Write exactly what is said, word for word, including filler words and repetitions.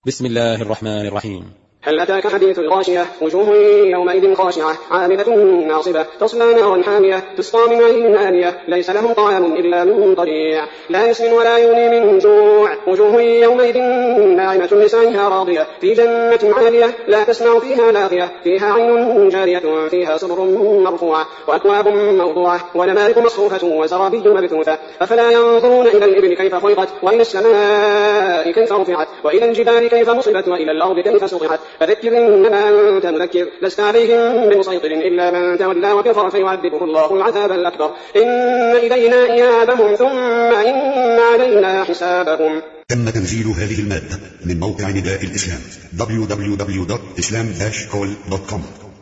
بسم الله الرحمن الرحيم. هل أتاك حديث الغاشية؟ وجوه يومئذ خاشعة عاملة ناصبة تصلى نارا حامية تسقى من عين آنية ليس لهم طعام إلا من ضريع لا يسمن ولا يغني من جوع وجوه يومئذ ناعمة لسعيها راضية في جنة عالية لا تسمع فيها لاغية فيها عين جارية فيها سرر مرفوعة وأكواب موضوعة ونمارق مصفوفة وزرابي مبثوثة أفلا ينظرون إلى الإبل كيف خلقت وإلى السماء كيف رفعت وإلى الجبال كيف نصبت وإلى الأرض كيف سطحت فذكر إنما أنت مذكر لست عليهم بمسيطر إلا من تولى وكفر فيعذبه الله العذاب الأكبر إن إلينا إيابهم ثم إن علينا حسابهم. تم تنزيل هذه المادة من موقع نداء الإسلام دبليو دبليو دبليو دوت إسلام داش كول دوت كوم.